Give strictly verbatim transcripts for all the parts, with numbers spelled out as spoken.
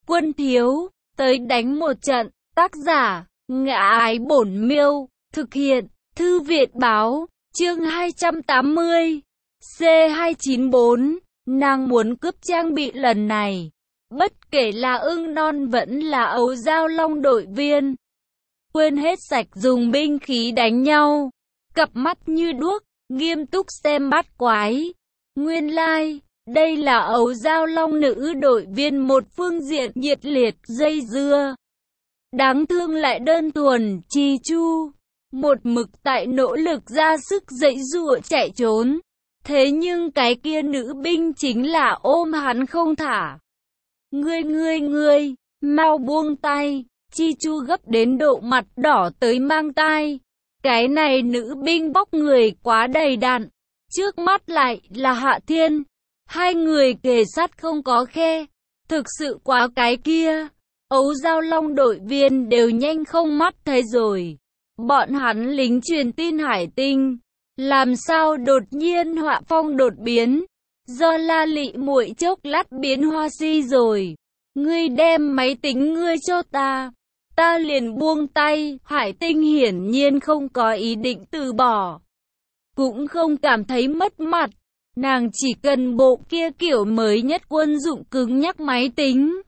Quân thiếu, tới đánh một trận. Tác giả, Ngã Ái Bổn Miêu. Thực hiện, Thư viện báo. Chương hai trăm tám mươi. C hai chín bốn. Nàng muốn cướp trang bị lần này. Bất kể là ưng non vẫn là ấu giao long đội viên. Quên hết sạch dùng binh khí đánh nhau. Cặp mắt như đuốc, nghiêm túc xem bát quái. Nguyên lai, like, đây là ấu giao long nữ đội viên một phương diện nhiệt liệt dây dưa. Đáng thương lại đơn thuần, Chi Chu. Một mực tại nỗ lực ra sức dãy giụa chạy trốn. Thế nhưng cái kia nữ binh chính là ôm hắn không thả. Ngươi ngươi ngươi, mau buông tay. Chi Chu gấp đến độ mặt đỏ tới mang tai. Cái này nữ binh bóc người quá đầy đặn. Trước mắt lại là Hạ Thiên. Hai người kề sát không có khe. Thực sự quá cái kia. Ấu giao long đội viên đều nhanh không mắt thấy rồi. Bọn hắn lính truyền tin hải tinh. Làm sao đột nhiên họa phong đột biến. Do La Lị muội chốc lát biến hoa si rồi. Ngươi đem máy tính ngươi cho ta. Ta liền buông tay. Hải tinh hiển nhiên không có ý định từ bỏ. Cũng không cảm thấy mất mặt. Nàng chỉ cần bộ kia kiểu mới nhất quân dụng cứng nhắc máy tính.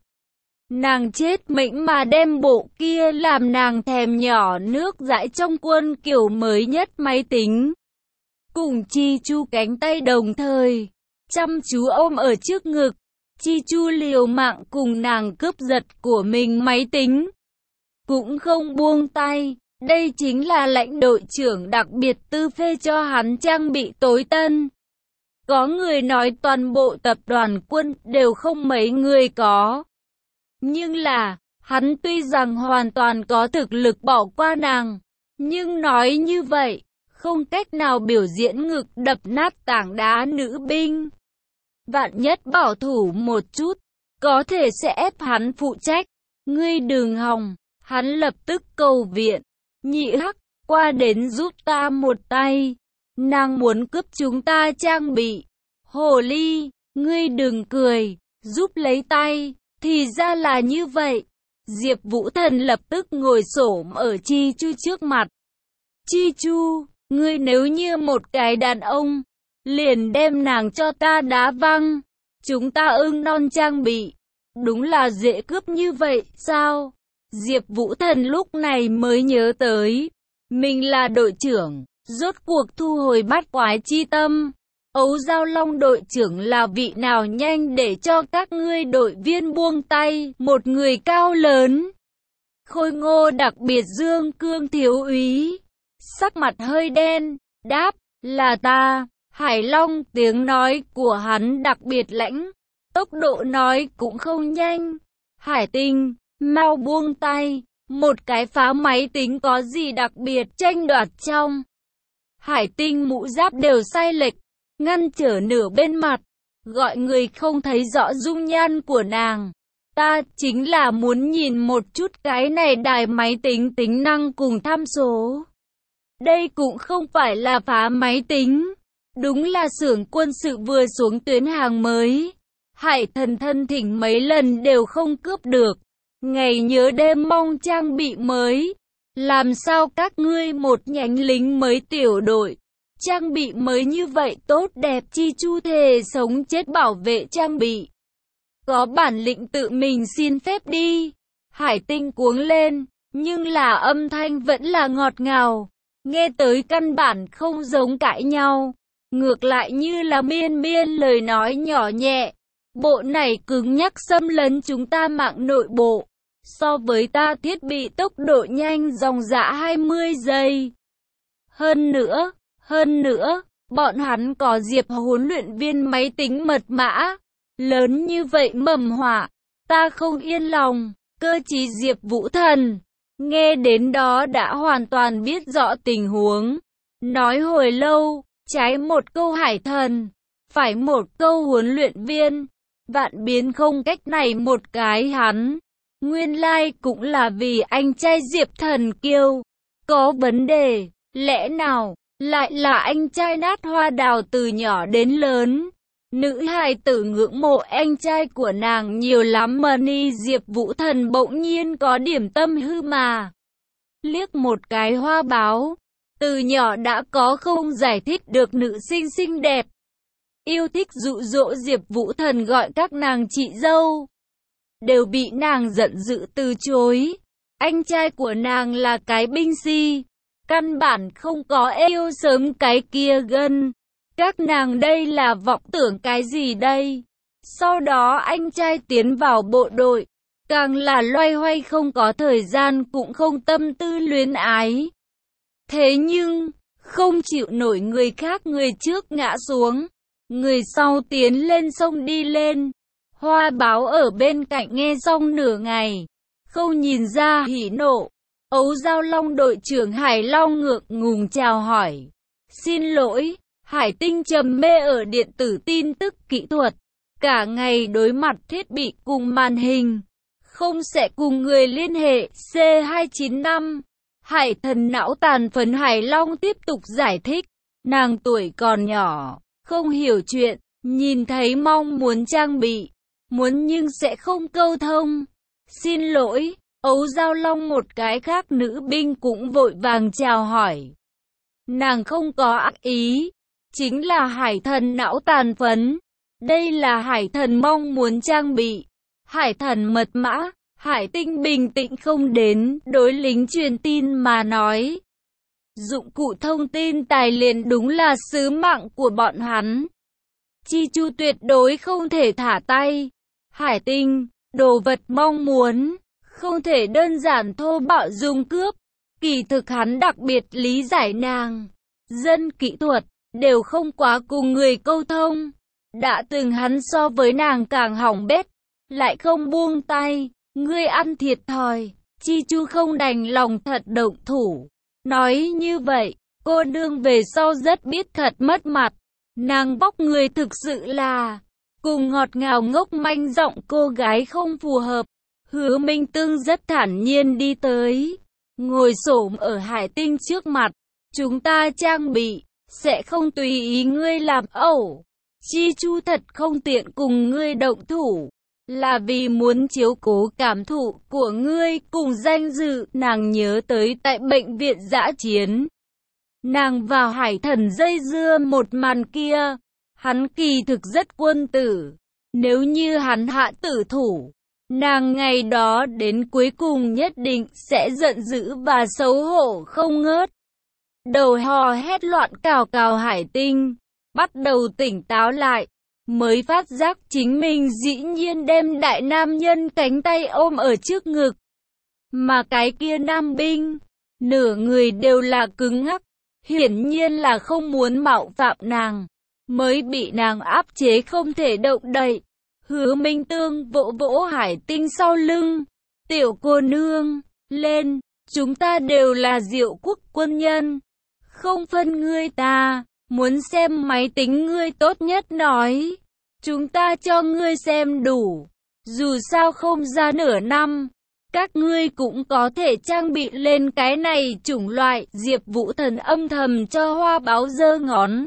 Nàng chết mệnh mà đem bộ kia làm nàng thèm nhỏ nước dãi trong quân kiểu mới nhất máy tính. Cùng Chi Chu cánh tay đồng thời, chăm chú ôm ở trước ngực. Chi Chu liều mạng cùng nàng cướp giật của mình máy tính. Cũng không buông tay, đây chính là lãnh đội trưởng đặc biệt tư phê cho hắn trang bị tối tân. Có người nói toàn bộ tập đoàn quân đều không mấy người có. Nhưng là, hắn tuy rằng hoàn toàn có thực lực bỏ qua nàng, nhưng nói như vậy, không cách nào biểu diễn ngực đập nát tảng đá nữ binh. Vạn nhất bảo thủ một chút, có thể sẽ ép hắn phụ trách. Ngươi đừng hòng, hắn lập tức cầu viện. Nhị hắc, qua đến giúp ta một tay. Nàng muốn cướp chúng ta trang bị. Hồ ly, ngươi đừng cười, giúp lấy tay. Thì ra là như vậy. Diệp Vũ Thần lập tức ngồi xổm ở Chi Chu trước mặt. Chi Chu, ngươi nếu như một cái đàn ông, liền đem nàng cho ta đá văng. Chúng ta ưng non trang bị. Đúng là dễ cướp như vậy, sao? Diệp Vũ Thần lúc này mới nhớ tới. Mình là đội trưởng, rốt cuộc thu hồi bát quái chi tâm. Ấu giao long đội trưởng là vị nào nhanh để cho các ngươi đội viên buông tay, một người cao lớn. Khôi ngô đặc biệt Dương Cương thiếu úy. Sắc mặt hơi đen, đáp, là ta. Hải Long tiếng nói của hắn đặc biệt lãnh, tốc độ nói cũng không nhanh. Hải Tinh, mau buông tay, một cái phá máy tính có gì đặc biệt tranh đoạt trong. Hải Tinh mũ giáp đều sai lệch, ngăn trở nửa bên mặt, gọi người không thấy rõ dung nhan của nàng. Ta chính là muốn nhìn một chút cái này đài máy tính tính năng cùng tham số. Đây cũng không phải là phá máy tính. Đúng là xưởng quân sự vừa xuống tuyến hàng mới. Hải Thần thân thỉnh mấy lần đều không cướp được. Ngày nhớ đêm mong trang bị mới. Làm sao các ngươi một nhánh lính mới tiểu đội, trang bị mới như vậy tốt đẹp. Chi Chu thề sống chết bảo vệ trang bị. Có bản lĩnh tự mình xin phép đi. Hải Tinh cuống lên, nhưng là âm thanh vẫn là ngọt ngào. Nghe tới căn bản không giống cãi nhau. Ngược lại như là miên miên lời nói nhỏ nhẹ. Bộ này cứng nhắc xâm lấn chúng ta mạng nội bộ. So với ta thiết bị tốc độ nhanh dòng dã hai mươi giây. Hơn nữa, hơn nữa, bọn hắn có Diệp huấn luyện viên máy tính mật mã. Lớn như vậy mầm họa, ta không yên lòng. Cơ chí Diệp Vũ Thần, nghe đến đó đã hoàn toàn biết rõ tình huống. Nói hồi lâu, trái một câu Hải Thần, phải một câu huấn luyện viên. Vạn biến không cách này một cái hắn. Nguyên lai like cũng là vì anh trai Diệp Thần Kiêu. Có vấn đề, lẽ nào lại là anh trai nát hoa đào từ nhỏ đến lớn. Nữ hài tử ngưỡng mộ anh trai của nàng nhiều lắm mà ni Diệp Vũ Thần bỗng nhiên có điểm tâm hư mà. Liếc một cái Hoa Báo, từ nhỏ đã có không giải thích được nữ sinh xinh đẹp. Yêu thích dụ dỗ Diệp Vũ Thần gọi các nàng chị dâu. Đều bị nàng giận dữ từ chối. Anh trai của nàng là cái binh si. Căn bản không có yêu sớm cái kia gân. Các nàng đây là vọng tưởng cái gì đây? Sau đó anh trai tiến vào bộ đội. Càng là loay hoay không có thời gian cũng không tâm tư luyến ái. Thế nhưng, không chịu nổi người khác người trước ngã xuống. Người sau tiến lên sông đi lên. Hoa Báo ở bên cạnh nghe xong nửa ngày. Không nhìn ra hỉ nộ. Ấu Giao Long đội trưởng Hải Long ngượng ngùng chào hỏi. Xin lỗi, Hải Tinh trầm mê ở điện tử tin tức kỹ thuật. Cả ngày đối mặt thiết bị cùng màn hình. Không sẽ cùng người liên hệ. C hai chín năm. Hải Thần não tàn phấn Hải Long tiếp tục giải thích. Nàng tuổi còn nhỏ, không hiểu chuyện, nhìn thấy mong muốn trang bị. Muốn nhưng sẽ không câu thông. Xin lỗi, Ấu Giao Long một cái khác nữ binh cũng vội vàng chào hỏi. Nàng không có ác ý, chính là Hải Thần não tàn phấn. Đây là Hải Thần mong muốn trang bị. Hải Thần mật mã, Hải Tinh bình tĩnh không đến, đối lính truyền tin mà nói. Dụng cụ thông tin tài liền đúng là sứ mạng của bọn hắn. Chi Chu tuyệt đối không thể thả tay. Hải Tinh, đồ vật mong muốn, không thể đơn giản thô bạo dùng cướp. Kỳ thực hắn đặc biệt lý giải nàng. Dân kỹ thuật, đều không quá cùng người câu thông. Đã từng hắn so với nàng càng hỏng bét, lại không buông tay. Ngươi ăn thiệt thòi. Chi Chu không đành lòng thật động thủ. Nói như vậy, cô nương về sau rất biết thật mất mặt. Nàng bóc người thực sự là cùng ngọt ngào ngốc manh giọng cô gái không phù hợp. Hứa Minh Tương rất thản nhiên đi tới, ngồi xổm ở Hải Tinh trước mặt. Chúng ta trang bị, sẽ không tùy ý ngươi làm ẩu. Chi Chu thật không tiện cùng ngươi động thủ, là vì muốn chiếu cố cảm thụ của ngươi cùng danh dự. Nàng nhớ tới tại bệnh viện dã chiến, nàng vào Hải Thần dây dưa một màn kia. Hắn kỳ thực rất quân tử. Nếu như hắn hạ tử thủ, nàng ngày đó đến cuối cùng nhất định sẽ giận dữ và xấu hổ không ngớt. Đầu hò hét loạn cào cào Hải Tinh, bắt đầu tỉnh táo lại, mới phát giác chính mình dĩ nhiên đem đại nam nhân cánh tay ôm ở trước ngực. Mà cái kia nam binh, nửa người đều là cứng ngắc, hiển nhiên là không muốn mạo phạm nàng, mới bị nàng áp chế không thể động đậy. Hứa Minh Tương vỗ vỗ Hải Tinh sau lưng. Tiểu cô nương, lên, chúng ta đều là Diệu Quốc quân nhân, không phân ngươi ta. Muốn xem máy tính ngươi tốt nhất nói, chúng ta cho ngươi xem đủ. Dù sao không ra nửa năm, các ngươi cũng có thể trang bị lên cái này chủng loại. Diệp Vũ Thần âm thầm cho Hoa Báo giơ ngón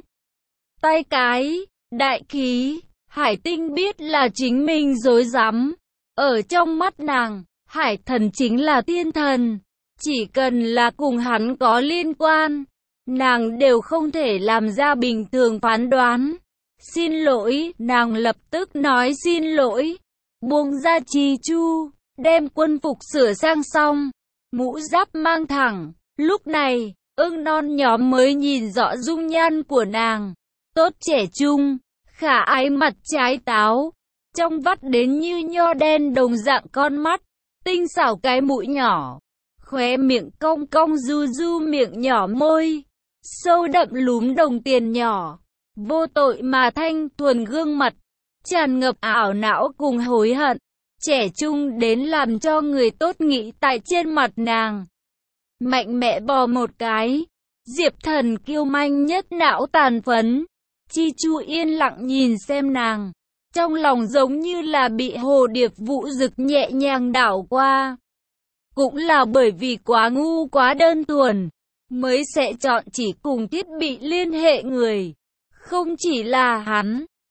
tay cái, đại khí. Hải Tinh biết là chính mình dối rắm. Ở trong mắt nàng, Hải Thần chính là thiên thần. Chỉ cần là cùng hắn có liên quan, nàng đều không thể làm ra bình thường phán đoán. Xin lỗi, nàng lập tức nói xin lỗi. Buông ra Chi Chu, đem quân phục sửa sang xong, mũ giáp mang thẳng. Lúc này, ưng non nhóm mới nhìn rõ dung nhan của nàng. Tốt trẻ trung, khả ái mặt trái táo, trong vắt đến như nho đen đồng dạng con mắt, tinh xảo cái mũi nhỏ, khóe miệng cong cong du du miệng nhỏ môi, sâu đậm lúm đồng tiền nhỏ, vô tội mà thanh thuần gương mặt, tràn ngập ảo não cùng hối hận, trẻ trung đến làm cho người tốt nghĩ tại trên mặt nàng. Mạnh mẽ bò một cái, Diệp Thần kiêu manh nhất não tàn phấn. Chi Chu yên lặng nhìn xem nàng, trong lòng giống như là bị hồ điệp vũ rực nhẹ nhàng đảo qua. Cũng là bởi vì quá ngu quá đơn thuần, mới sẽ chọn chỉ cùng thiết bị liên hệ người. Không chỉ là hắn,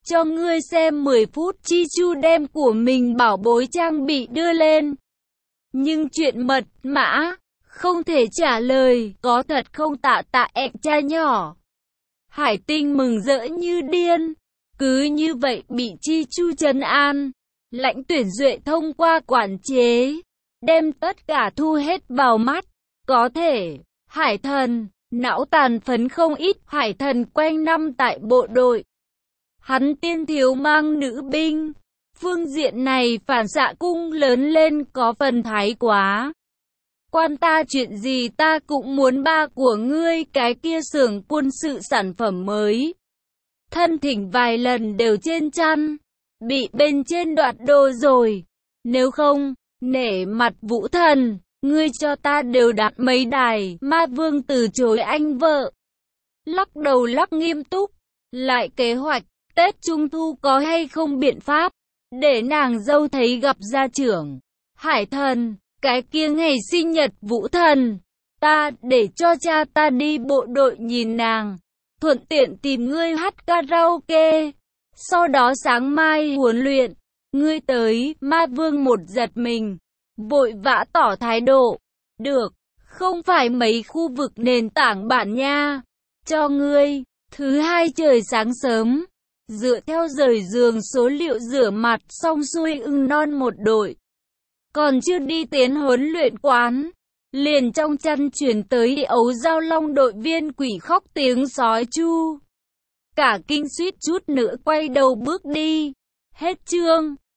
cho ngươi xem mười phút. Chi Chu đem của mình bảo bối trang bị đưa lên. Nhưng chuyện mật mã, không thể trả lời, có thật không tạ tạ ẹn cha nhỏ. Hải Tinh mừng rỡ như điên, cứ như vậy bị Chi Chu trấn an. Lãnh Tuyển Duệ thông qua quản chế, đem tất cả thu hết vào mắt. Có thể, Hải Thần, não tàn phấn không ít. Hải Thần quanh năm tại bộ đội. Hắn tiên thiếu mang nữ binh. Phương diện này phản xạ cung lớn lên có phần thái quá. Quan ta chuyện gì ta cũng muốn ba của ngươi, cái kia xưởng quân sự sản phẩm mới. Thân thỉnh vài lần đều trên chăn, bị bên trên đoạt đồ rồi. Nếu không, nể mặt Vũ Thần, ngươi cho ta đều đặt mấy đài. Ma Vương từ chối anh vợ. Lắc đầu lắc nghiêm túc, lại kế hoạch, Tết Trung Thu có hay không biện pháp, để nàng dâu thấy gặp gia trưởng. Hải Thần, cái kia ngày sinh nhật Vũ Thần, ta để cho cha ta đi bộ đội nhìn nàng, thuận tiện tìm ngươi hát karaoke, sau đó sáng mai huấn luyện, ngươi tới. Ma Vương một giật mình, vội vã tỏ thái độ, được, không phải mấy khu vực nền tảng bản nha, cho ngươi. Thứ hai trời sáng sớm, dựa theo rời giường số liệu rửa mặt xong xuôi ưng non một đội. Còn chưa đi tiến huấn luyện quán, liền trong chăn truyền tới ấu giao long đội viên quỷ khóc tiếng sói chu. Cả kinh suýt chút nữa quay đầu bước đi. Hết chương.